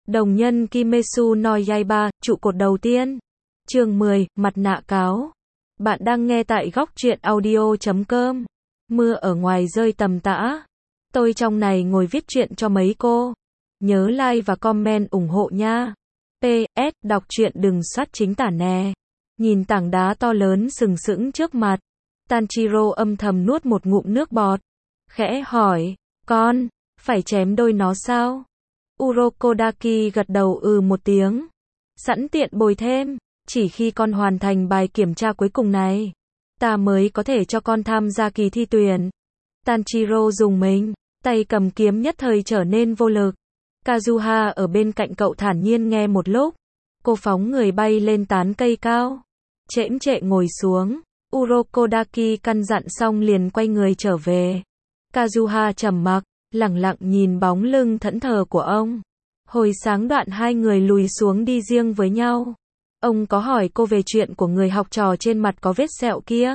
Đồng nhân Kimetsu no Yaiba, trụ cột đầu tiên. Chương 10, mặt nạ cáo. Bạn đang nghe tại góc truyện audio.com. Mưa ở ngoài rơi tầm tã. Tôi trong này ngồi viết truyện cho mấy cô. Nhớ like và comment ủng hộ nha. PS, đọc truyện đừng soát chính tả nè. Nhìn tảng đá to lớn sừng sững trước mặt. Tanjiro âm thầm nuốt một ngụm nước bọt. Khẽ hỏi, con, phải chém đôi nó sao? Urokodaki gật đầu một tiếng. Sẵn tiện bồi thêm, chỉ khi con hoàn thành bài kiểm tra cuối cùng này, ta mới có thể cho con tham gia kỳ thi tuyển. Tanjiro dùng mình, tay cầm kiếm nhất thời trở nên vô lực. Kazuha ở bên cạnh cậu thản nhiên nghe một lúc. Cô phóng người bay lên tán cây cao. Chễm chệ ngồi xuống. Urokodaki căn dặn xong liền quay người trở về. Kazuha trầm mặc, lẳng lặng nhìn bóng lưng thẫn thờ của ông. Hồi sáng đoạn hai người lùi xuống đi riêng với nhau. Ông có hỏi cô về chuyện của người học trò trên mặt có vết sẹo kia.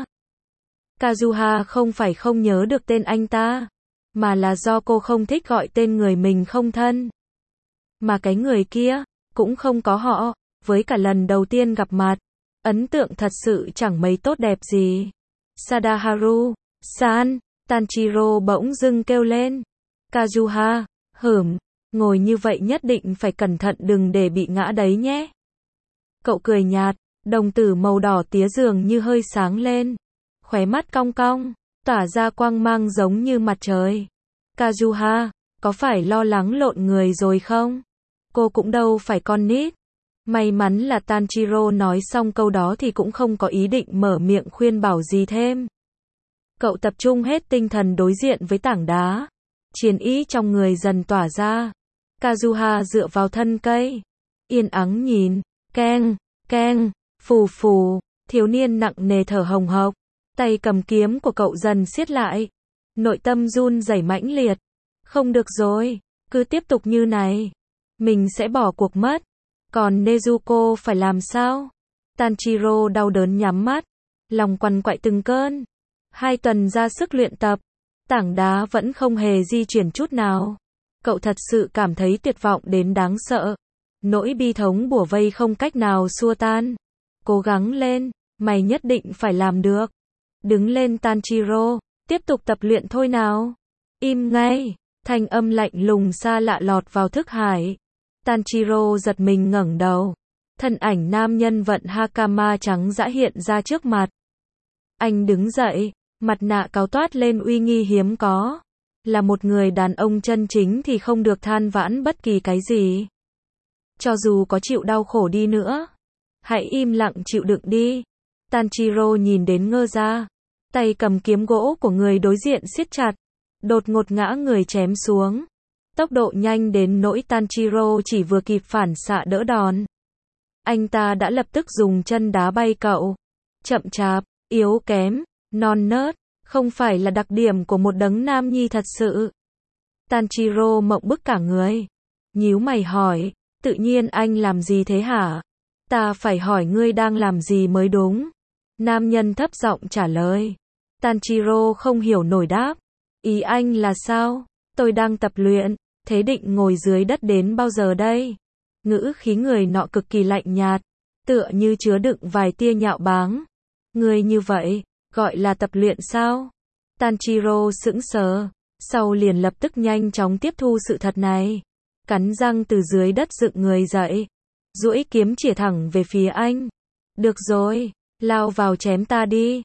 Kazuha không phải không nhớ được tên anh ta, mà là do cô không thích gọi tên người mình không thân. Mà cái người kia cũng không có họ, với cả lần đầu tiên gặp mặt, ấn tượng thật sự chẳng mấy tốt đẹp gì. Sadaharu-san, Tanjiro bỗng dưng kêu lên. Kazuha, ngồi như vậy nhất định phải cẩn thận đừng để bị ngã đấy nhé. Cậu cười nhạt, đồng tử màu đỏ tía dường như hơi sáng lên. Khóe mắt cong cong, tỏa ra quang mang giống như mặt trời. Kazuha, có phải lo lắng lộn người rồi không? Cô cũng đâu phải con nít. May mắn là Tanjiro nói xong câu đó thì cũng không có ý định mở miệng khuyên bảo gì thêm. Cậu tập trung hết tinh thần đối diện với tảng đá. Chiến ý trong người dần tỏa ra. Kazuha dựa vào thân cây. Yên ắng nhìn. Keng, phù phù. Thiếu niên nặng nề thở hồng hộc. Tay cầm kiếm của cậu dần siết lại. Nội tâm run rẩy mãnh liệt. Không được rồi. Cứ tiếp tục như này, mình sẽ bỏ cuộc mất. Còn Nezuko phải làm sao? Tanjiro đau đớn nhắm mắt. Lòng quằn quại từng cơn. 2 tuần ra sức luyện tập. Tảng đá vẫn không hề di chuyển chút nào. Cậu thật sự cảm thấy tuyệt vọng đến đáng sợ. Nỗi bi thống bủa vây không cách nào xua tan. Cố gắng lên, mày nhất định phải làm được. Đứng lên Tanjiro, tiếp tục tập luyện thôi nào. Im ngay, thanh âm lạnh lùng xa lạ lọt vào thức hải. Tanjiro giật mình ngẩng đầu. Thân ảnh nam nhân vận Hakama trắng dã hiện ra trước mặt. Anh đứng dậy, mặt nạ cáo toát lên uy nghi hiếm có. Là một người đàn ông chân chính thì không được than vãn bất kỳ cái gì. Cho dù có chịu đau khổ đi nữa, hãy im lặng chịu đựng đi. Tanjiro nhìn đến ngơ ra. Tay cầm kiếm gỗ của người đối diện siết chặt. Đột ngột ngã người chém xuống. Tốc độ nhanh đến nỗi Tanjiro chỉ vừa kịp phản xạ đỡ đòn. Anh ta đã lập tức dùng chân đá bay cậu. Chậm chạp, yếu kém, non nớt, không phải là đặc điểm của một đấng nam nhi thật sự. Tanjiro mộng bức cả người. Nhíu mày hỏi, tự nhiên anh làm gì thế hả? Ta phải hỏi ngươi đang làm gì mới đúng. Nam nhân thấp giọng trả lời. Tanjiro không hiểu nổi đáp. Ý anh là sao? Tôi đang tập luyện, thế định ngồi dưới đất đến bao giờ đây? Ngữ khí người nọ cực kỳ lạnh nhạt, tựa như chứa đựng vài tia nhạo báng. Người như vậy, gọi là tập luyện sao? Tanjiro sững sờ, sau liền lập tức nhanh chóng tiếp thu sự thật này. Cắn răng từ dưới đất dựng người dậy, duỗi kiếm chĩa thẳng về phía anh. Được rồi, lao vào chém ta đi.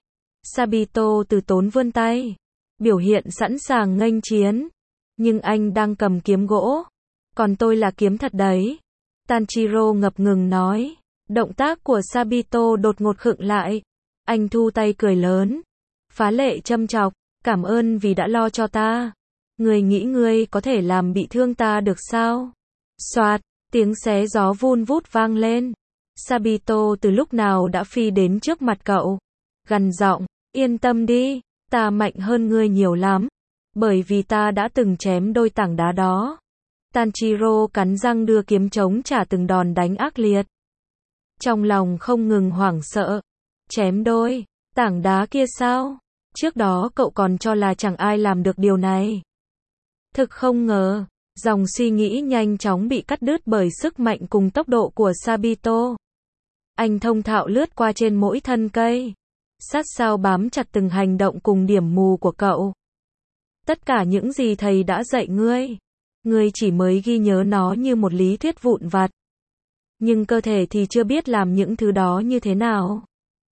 Sabito từ tốn vươn tay, biểu hiện sẵn sàng nghênh chiến. Nhưng anh đang cầm kiếm gỗ, còn tôi là kiếm thật đấy. Tanjiro ngập ngừng nói. Động tác của Sabito đột ngột khựng lại. Anh thu tay cười lớn, phá lệ châm chọc, cảm ơn vì đã lo cho ta. Người nghĩ ngươi có thể làm bị thương ta được sao? Soạt, tiếng xé gió vun vút vang lên. Sabito từ lúc nào đã phi đến trước mặt cậu. Gằn giọng, yên tâm đi, ta mạnh hơn ngươi nhiều lắm. Bởi vì ta đã từng chém đôi tảng đá đó. Tanjiro cắn răng đưa kiếm chống trả từng đòn đánh ác liệt. Trong lòng không ngừng hoảng sợ. Chém đôi tảng đá kia sao? Trước đó cậu còn cho là chẳng ai làm được điều này. Thực không ngờ, Dòng suy nghĩ nhanh chóng bị cắt đứt bởi sức mạnh cùng tốc độ của Sabito. Anh thông thạo lướt qua trên mỗi thân cây, sát sao bám chặt từng hành động cùng điểm mù của cậu. Tất cả những gì thầy đã dạy ngươi chỉ mới ghi nhớ nó như một lý thuyết vụn vặt. Nhưng cơ thể thì chưa biết làm những thứ đó như thế nào.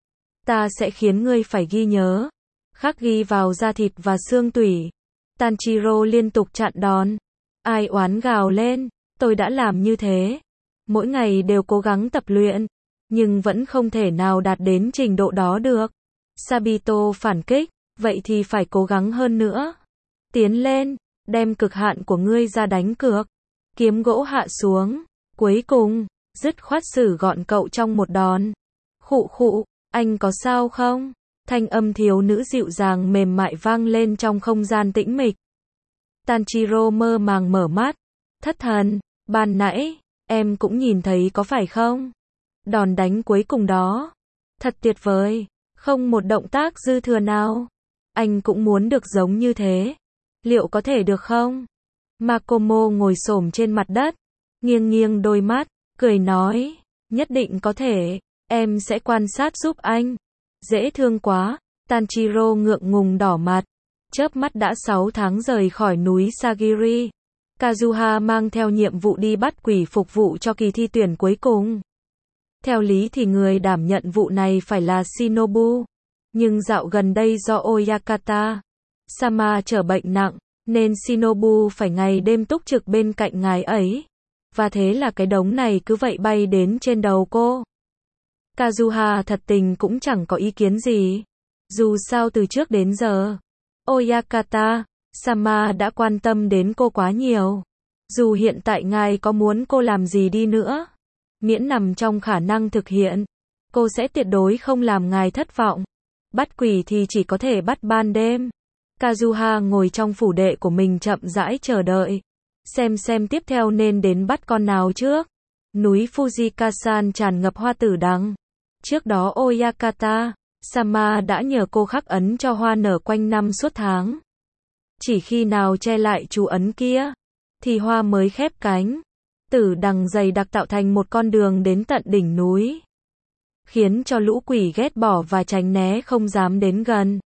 Ta sẽ khiến ngươi phải ghi nhớ, khắc ghi vào da thịt và xương tủy. Tanjiro liên tục chặn đòn. Ai oán gào lên, tôi đã làm như thế. Mỗi ngày đều cố gắng tập luyện, nhưng vẫn không thể nào đạt đến trình độ đó được. Sabito phản kích, vậy thì phải cố gắng hơn nữa. Tiến lên, đem cực hạn của ngươi ra đánh cược. Kiếm gỗ hạ xuống, cuối cùng, dứt khoát xử gọn cậu trong một đòn. Khụ khụ, anh có sao không? Thanh âm thiếu nữ dịu dàng mềm mại vang lên trong không gian tĩnh mịch. Tanjiro mơ màng mở mắt. Thất thần, ban nãy, em cũng nhìn thấy có phải không? Đòn đánh cuối cùng đó. Thật tuyệt vời, không một động tác dư thừa nào. Anh cũng muốn được giống như thế. Liệu có thể được không? Makomo ngồi xổm trên mặt đất, nghiêng nghiêng đôi mắt, cười nói, nhất định có thể, em sẽ quan sát giúp anh. Dễ thương quá, Tanjiro ngượng ngùng đỏ mặt. Chớp mắt đã 6 tháng rời khỏi núi Sagiri. Kazuha mang theo nhiệm vụ đi bắt quỷ phục vụ cho kỳ thi tuyển cuối cùng. Theo lý thì người đảm nhận vụ này phải là Shinobu. Nhưng dạo gần đây do Oyakata Sama trở bệnh nặng, nên Shinobu phải ngày đêm túc trực bên cạnh ngài ấy. Và thế là cái đống này cứ vậy bay đến trên đầu cô. Kazuha thật tình cũng chẳng có ý kiến gì. Dù sao từ trước đến giờ, Oyakata Sama đã quan tâm đến cô quá nhiều. Dù hiện tại ngài có muốn cô làm gì đi nữa, miễn nằm trong khả năng thực hiện, cô sẽ tuyệt đối không làm ngài thất vọng. Bắt quỷ thì chỉ có thể bắt ban đêm. Kazuha ngồi trong phủ đệ của mình chậm rãi chờ đợi. Xem tiếp theo nên đến bắt con nào trước. Núi Fujikasan tràn ngập hoa tử đằng. Trước đó Oyakata Sama đã nhờ cô khắc ấn cho hoa nở quanh năm suốt tháng. Chỉ khi nào che lại chú ấn kia, thì hoa mới khép cánh. Tử đằng dày đặc tạo thành một con đường đến tận đỉnh núi, khiến cho lũ quỷ ghét bỏ và tránh né không dám đến gần.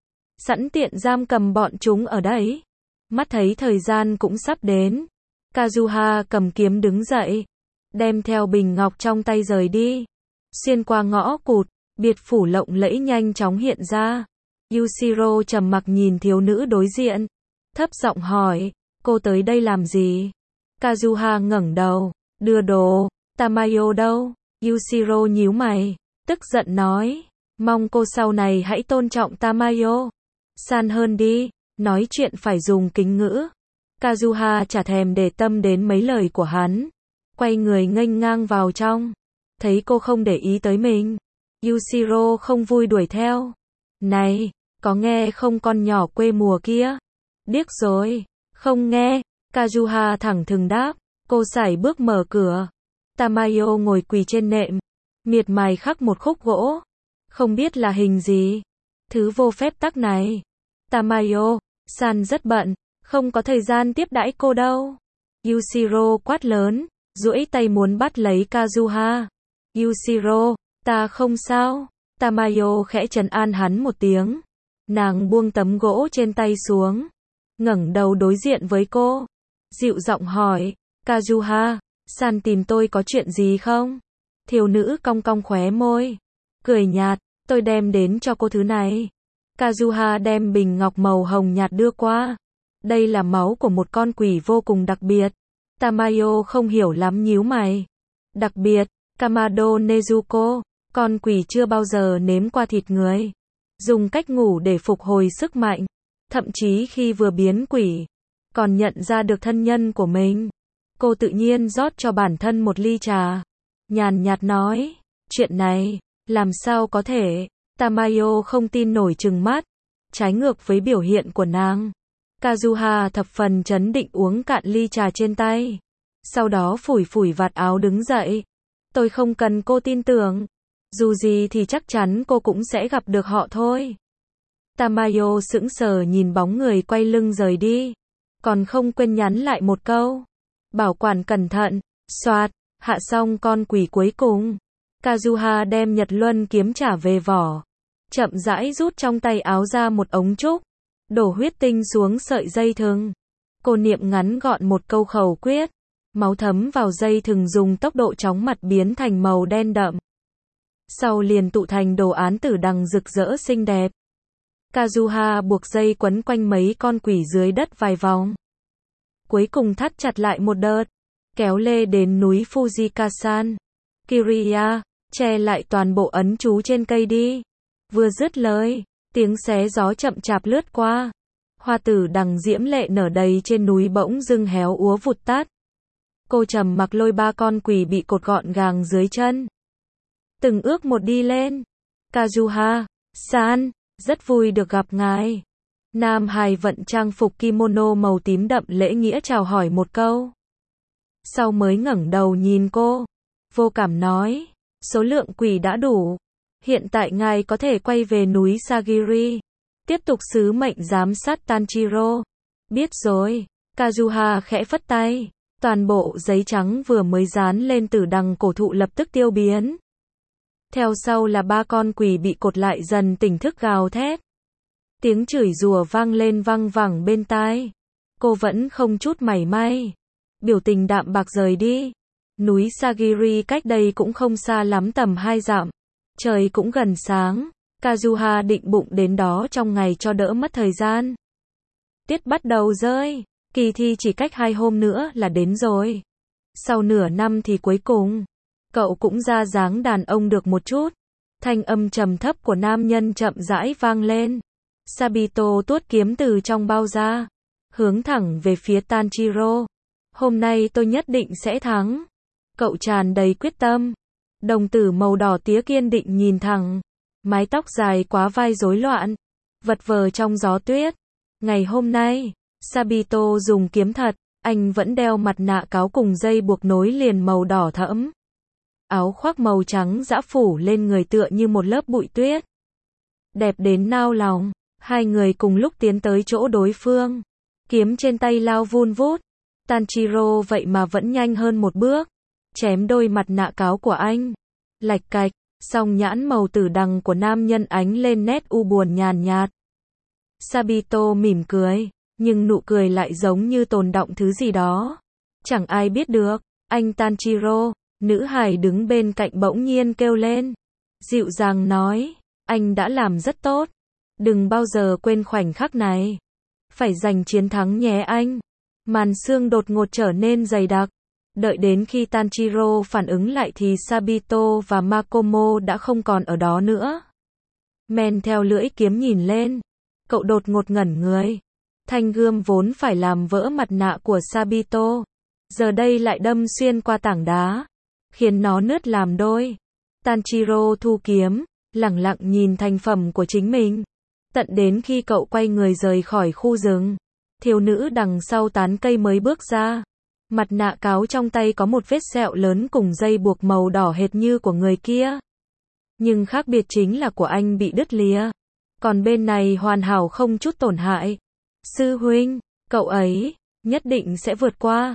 Sẵn tiện giam cầm bọn chúng ở đấy. Mắt thấy thời gian cũng sắp đến, Kazuha cầm kiếm đứng dậy, đem theo bình ngọc trong tay rời đi. Xuyên qua ngõ cụt, biệt phủ lộng lẫy nhanh chóng hiện ra. Yushiro trầm mặc nhìn thiếu nữ đối diện, thấp giọng hỏi, cô tới đây làm gì? Kazuha ngẩng đầu, đưa đồ. Tamayo đâu? Yushiro nhíu mày, tức giận nói, mong cô sau này hãy tôn trọng Tamayo san hơn đi, nói chuyện phải dùng kính ngữ. Kazuha chả thèm để tâm đến mấy lời của hắn, quay người nghênh ngang vào trong. Thấy cô không để ý tới mình, Yushiro không vui đuổi theo. Này, có nghe không con nhỏ quê mùa kia? Điếc rồi, không nghe. Kazuha thẳng thừng đáp. Cô sải bước mở cửa. Tamayo ngồi quỳ trên nệm, miệt mài khắc một khúc gỗ. Không biết là hình gì. Thứ vô phép tắc này. Tamayo, san rất bận, không có thời gian tiếp đãi cô đâu. Yushiro quát lớn, duỗi tay muốn bắt lấy Kazuha. Yushiro, ta không sao. Tamayo khẽ trấn an hắn một tiếng. Nàng buông tấm gỗ trên tay xuống, ngẩng đầu đối diện với cô, dịu giọng hỏi, Kazuha, san tìm tôi có chuyện gì không? Thiếu nữ cong cong khóe môi, cười nhạt, tôi đem đến cho cô thứ này. Kazuha đem bình ngọc màu hồng nhạt đưa qua. Đây là máu của một con quỷ vô cùng đặc biệt. Tamayo không hiểu lắm nhíu mày. Đặc biệt, Kamado Nezuko, con quỷ chưa bao giờ nếm qua thịt người. Dùng cách ngủ để phục hồi sức mạnh. Thậm chí khi vừa biến quỷ, còn nhận ra được thân nhân của mình. Cô tự nhiên rót cho bản thân một ly trà. Nhàn nhạt nói, chuyện này, làm sao có thể? Tamayo không tin nổi trừng mắt. Trái ngược với biểu hiện của nàng, Kazuha thập phần trấn định uống cạn ly trà trên tay. Sau đó phủi phủi vạt áo đứng dậy. Tôi không cần cô tin tưởng. Dù gì thì chắc chắn cô cũng sẽ gặp được họ thôi. Tamayo sững sờ nhìn bóng người quay lưng rời đi. còn không quên nhắn lại một câu. Bảo quản cẩn thận, soạt, hạ xong con quỷ cuối cùng. Kazuha đem Nhật Luân kiếm trả về vỏ. Chậm rãi rút trong tay áo ra một ống trúc. Đổ huyết tinh xuống sợi dây thừng. Cô niệm ngắn gọn một câu khẩu quyết. Máu thấm vào dây thừng dùng tốc độ chóng mặt biến thành màu đen đậm. Sau liền tụ thành đồ án tử đằng rực rỡ xinh đẹp. Kazuha buộc dây quấn quanh mấy con quỷ dưới đất vài vòng. Cuối cùng thắt chặt lại một đợt. Kéo lê đến núi Fujikasan. Kiriya, che lại toàn bộ ấn chú trên cây đi. Vừa dứt lời, tiếng xé gió chậm chạp lướt qua. Hoa tử đằng diễm lệ nở đầy trên núi bỗng dưng héo úa vụt tắt. Cô trầm mặc lôi 3 con quỷ bị cột gọn gàng dưới chân. Từng ước một đi lên. Kazuha-san, rất vui được gặp ngài. Nam hài vận trang phục kimono màu tím đậm lễ nghĩa chào hỏi một câu. Sau mới ngẩng đầu nhìn cô. Vô cảm nói, số lượng quỷ đã đủ. Hiện tại ngài có thể quay về núi Sagiri. Tiếp tục sứ mệnh giám sát Tanjiro. Biết rồi. Kazuha khẽ phất tay. Toàn bộ giấy trắng vừa mới dán lên tử đằng cổ thụ lập tức tiêu biến. Theo sau là 3 con quỷ bị cột lại dần tỉnh thức gào thét. Tiếng chửi rủa vang lên văng vẳng bên tai. Cô vẫn không chút mảy may. Biểu tình đạm bạc rời đi. Núi Sagiri cách đây cũng không xa lắm, tầm 2 dặm. Trời cũng gần sáng. Kazuha định bụng đến đó trong ngày cho đỡ mất thời gian. Tiết bắt đầu rơi. Kỳ thi chỉ cách 2 hôm nữa là đến rồi. Sau nửa năm thì cuối cùng, cậu cũng ra dáng đàn ông được một chút. Thanh âm trầm thấp của nam nhân chậm rãi vang lên. Sabito tuốt kiếm từ trong bao ra, hướng thẳng về phía Tanjiro. Hôm nay tôi nhất định sẽ thắng. Cậu tràn đầy quyết tâm. Đồng tử màu đỏ tía kiên định nhìn thẳng. Mái tóc dài quá vai rối loạn, vật vờ trong gió tuyết. Ngày hôm nay, Sabito dùng kiếm thật, anh vẫn đeo mặt nạ cáo cùng dây buộc nối liền màu đỏ thẫm. Áo khoác màu trắng dã phủ lên người tựa như một lớp bụi tuyết. Đẹp đến nao lòng, hai người cùng lúc tiến tới chỗ đối phương. Kiếm trên tay lao vun vút. Tanjiro vậy mà vẫn nhanh hơn một bước. Chém đôi mặt nạ cáo của anh. Lạch cạch, song nhãn màu tử đằng của nam nhân ánh lên nét u buồn nhàn nhạt. Sabito mỉm cười, nhưng nụ cười lại giống như tồn đọng thứ gì đó. Chẳng ai biết được. Anh Tanjiro, nữ hài đứng bên cạnh bỗng nhiên kêu lên. Dịu dàng nói, anh đã làm rất tốt. Đừng bao giờ quên khoảnh khắc này. Phải giành chiến thắng nhé anh. Màn sương đột ngột trở nên dày đặc. Đợi đến khi Tanjiro phản ứng lại thì Sabito và Makomo đã không còn ở đó nữa. Men theo lưỡi kiếm nhìn lên. Cậu đột ngột ngẩn người. Thanh gươm vốn phải làm vỡ mặt nạ của Sabito. Giờ đây lại đâm xuyên qua tảng đá. Khiến nó nứt làm đôi. Tanjiro thu kiếm, lẳng lặng nhìn thành phẩm của chính mình. Tận đến khi cậu quay người rời khỏi khu rừng. Thiếu nữ đằng sau tán cây mới bước ra. Mặt nạ cáo trong tay có một vết sẹo lớn cùng dây buộc màu đỏ hệt như của người kia. Nhưng khác biệt chính là của anh bị đứt lìa. Còn bên này hoàn hảo không chút tổn hại. Sư huynh, cậu ấy, nhất định sẽ vượt qua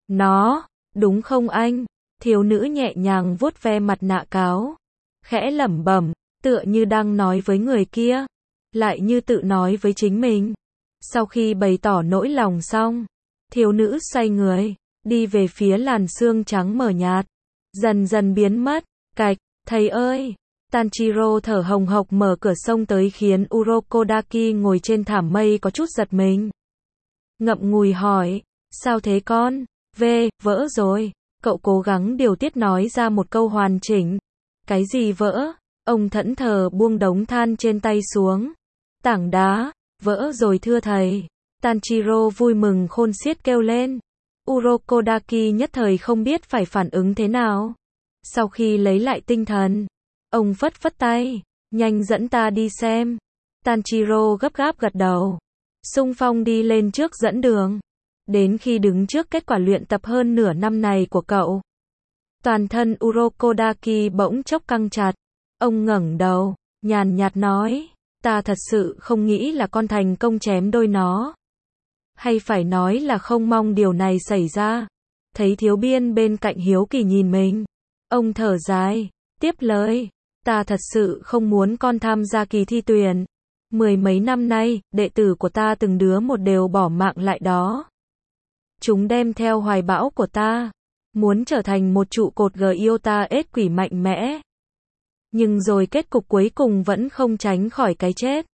nó, đúng không anh? Thiếu nữ nhẹ nhàng vuốt ve mặt nạ cáo. Khẽ lẩm bẩm, tựa như đang nói với người kia. Lại như tự nói với chính mình. Sau khi bày tỏ nỗi lòng xong, thiếu nữ xoay người, đi về phía làn sương trắng mờ nhạt. Dần dần biến mất. Cạch, thầy ơi! Tanjiro thở hồng hộc mở cửa xông tới khiến Urokodaki ngồi trên thảm mây có chút giật mình. Ngậm ngùi hỏi, sao thế con? Vỡ rồi. Cậu cố gắng điều tiết nói ra một câu hoàn chỉnh. Cái gì vỡ? Ông thẫn thờ buông đống than trên tay xuống. Tảng đá, vỡ rồi thưa thầy. Tanjiro vui mừng khôn xiết kêu lên. Urokodaki nhất thời không biết phải phản ứng thế nào. Sau khi lấy lại tinh thần, ông phất phất tay, nhanh dẫn ta đi xem. Tanjiro gấp gáp gật đầu, xung phong đi lên trước dẫn đường. Đến khi đứng trước kết quả luyện tập hơn nửa năm này của cậu, toàn thân Urokodaki bỗng chốc căng chặt. Ông ngẩng đầu, nhàn nhạt nói, ta thật sự không nghĩ là con thành công chém đôi nó. Hay phải nói là không mong điều này xảy ra. Thấy Thiếu Biên bên cạnh hiếu kỳ nhìn mình. Ông thở dài, tiếp lời. Ta thật sự không muốn con tham gia kỳ thi tuyển. 10 mấy năm nay, đệ tử của ta từng đứa một đều bỏ mạng lại đó. Chúng đem theo hoài bão của ta. Muốn trở thành một trụ cột Gyota ết quỷ mạnh mẽ. Nhưng rồi kết cục cuối cùng vẫn không tránh khỏi cái chết.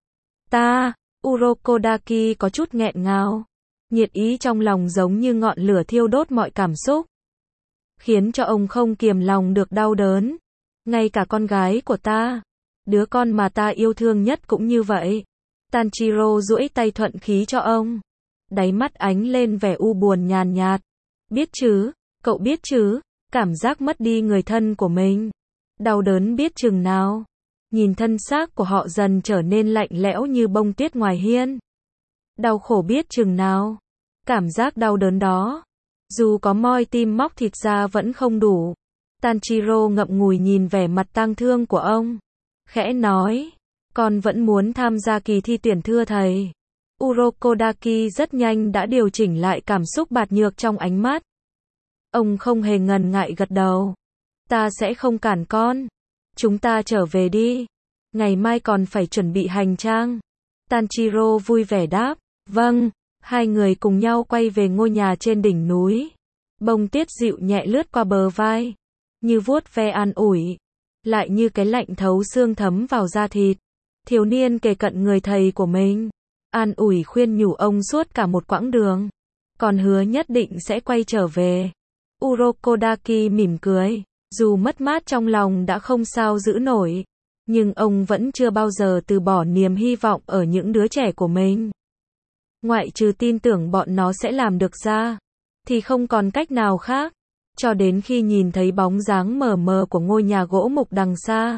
Ta, Urokodaki có chút nghẹn ngào. Nhiệt ý trong lòng giống như ngọn lửa thiêu đốt mọi cảm xúc. Khiến cho ông không kiềm lòng được đau đớn. Ngay cả con gái của ta, đứa con mà ta yêu thương nhất cũng như vậy. Tanjiro duỗi tay thuận khí cho ông. Đáy mắt ánh lên vẻ u buồn nhàn nhạt. Biết chứ, cậu biết chứ, cảm giác mất đi người thân của mình. Đau đớn biết chừng nào. Nhìn thân xác của họ dần trở nên lạnh lẽo như bông tuyết ngoài hiên. Đau khổ biết chừng nào. Cảm giác đau đớn đó, dù có moi tim móc thịt ra vẫn không đủ. Tanjiro ngậm ngùi nhìn vẻ mặt tang thương của ông. Khẽ nói, con vẫn muốn tham gia kỳ thi tuyển thưa thầy. Urokodaki rất nhanh đã điều chỉnh lại cảm xúc bạt nhược trong ánh mắt. Ông không hề ngần ngại gật đầu. Ta sẽ không cản con. Chúng ta trở về đi. Ngày mai còn phải chuẩn bị hành trang. Tanjiro vui vẻ đáp. Vâng. Hai người cùng nhau quay về ngôi nhà trên đỉnh núi. Bông tuyết dịu nhẹ lướt qua bờ vai. Như vuốt ve an ủi. Lại như cái lạnh thấu xương thấm vào da thịt. Thiếu niên kề cận người thầy của mình. An ủi khuyên nhủ ông suốt cả một quãng đường. Còn hứa nhất định sẽ quay trở về. Urokodaki mỉm cười. Dù mất mát trong lòng đã không sao giữ nổi. Nhưng ông vẫn chưa bao giờ từ bỏ niềm hy vọng ở những đứa trẻ của mình. Ngoại trừ tin tưởng bọn nó sẽ làm được ra, thì không còn cách nào khác. Cho đến khi nhìn thấy bóng dáng mờ mờ của ngôi nhà gỗ mục đằng xa.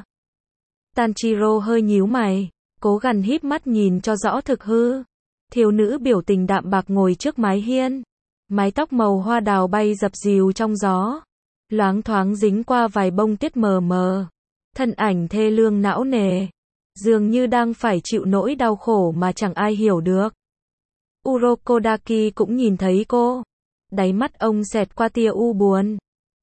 Tanjiro hơi nhíu mày, cố gắng híp mắt nhìn cho rõ thực hư. Thiếu nữ biểu tình đạm bạc ngồi trước mái hiên. Mái tóc màu hoa đào bay dập dìu trong gió. Loáng thoáng dính qua vài bông tuyết mờ mờ. Thân ảnh thê lương não nề. Dường như đang phải chịu nỗi đau khổ mà chẳng ai hiểu được. Urokodaki cũng nhìn thấy cô. Đáy mắt ông xẹt qua tia u buồn.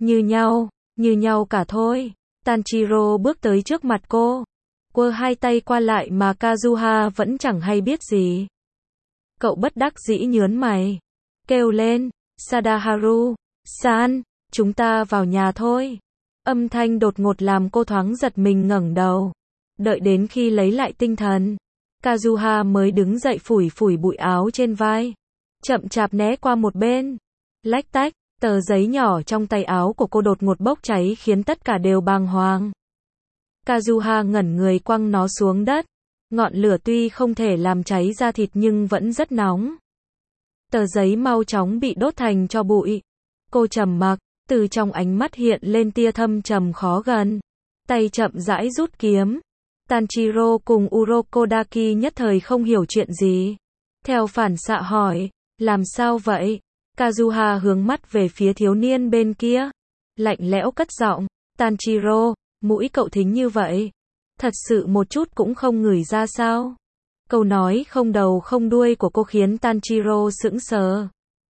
Như nhau cả thôi. Tanjiro bước tới trước mặt cô. Quơ hai tay qua lại mà Kazuha vẫn chẳng hay biết gì. Cậu bất đắc dĩ nhớn mày. Kêu lên, Sadaharu-san, chúng ta vào nhà thôi. Âm thanh đột ngột làm cô thoáng giật mình ngẩng đầu. Đợi đến khi lấy lại tinh thần, Kazuha mới đứng dậy phủi phủi bụi áo trên vai. Chậm chạp né qua một bên. Lách tách, tờ giấy nhỏ trong tay áo của cô đột ngột bốc cháy khiến tất cả đều bàng hoàng. Kazuha ngẩn người quăng nó xuống đất. Ngọn lửa tuy không thể làm cháy da thịt nhưng vẫn rất nóng. Tờ giấy mau chóng bị đốt thành tro bụi. Cô trầm mặc, từ trong ánh mắt hiện lên tia thâm trầm khó gần. Tay chậm rãi rút kiếm. Tanjiro cùng Urokodaki nhất thời không hiểu chuyện gì. Theo phản xạ hỏi, làm sao vậy? Kazuha hướng mắt về phía thiếu niên bên kia. Lạnh lẽo cất giọng, Tanjiro, mũi cậu thính như vậy. Thật sự một chút cũng không ngửi ra sao? Câu nói không đầu không đuôi của cô khiến Tanjiro sững sờ.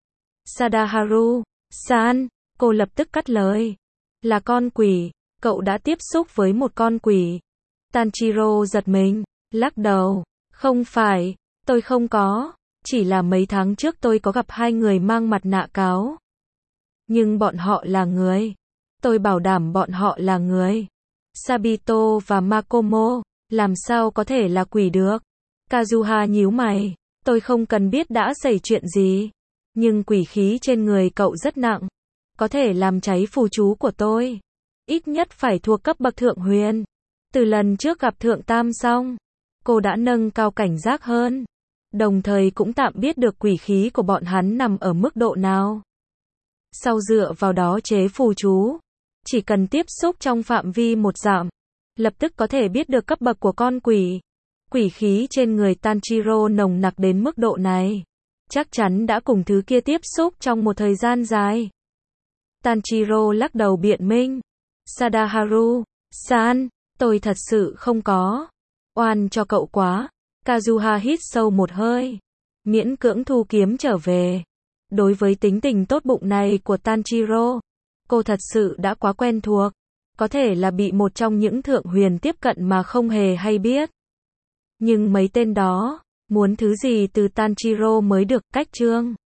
Sadaharu-san, cô lập tức cắt lời. Là con quỷ, cậu đã tiếp xúc với một con quỷ. Tanjiro giật mình, lắc đầu. Không phải, tôi không có. Chỉ là mấy tháng trước tôi có gặp hai người mang mặt nạ cáo. Nhưng bọn họ là người. Tôi bảo đảm bọn họ là người. Sabito và Makomo, làm sao có thể là quỷ được? Kazuha nhíu mày. Tôi không cần biết đã xảy chuyện gì. Nhưng quỷ khí trên người cậu rất nặng. Có thể làm cháy phù chú của tôi. Ít nhất phải thuộc cấp bậc thượng huyền. Từ lần trước gặp thượng tam xong, cô đã nâng cao cảnh giác hơn. Đồng thời cũng tạm biết được quỷ khí của bọn hắn nằm ở mức độ nào. Sau dựa vào đó chế phù chú. Chỉ cần tiếp xúc trong phạm vi một dặm, lập tức có thể biết được cấp bậc của con quỷ. Quỷ khí trên người Tanjiro nồng nặc đến mức độ này. Chắc chắn đã cùng thứ kia tiếp xúc trong một thời gian dài. Tanjiro lắc đầu biện minh. Sadaharu-san, tôi thật sự không có. Oan cho cậu quá. Kazuha hít sâu một hơi. miễn cưỡng thu kiếm trở về. Đối với tính tình tốt bụng này của Tanjiro, cô thật sự đã quá quen thuộc. Có thể là bị một trong những thượng huyền tiếp cận mà không hề hay biết. Nhưng mấy tên đó, muốn thứ gì từ Tanjiro mới được, cách chương.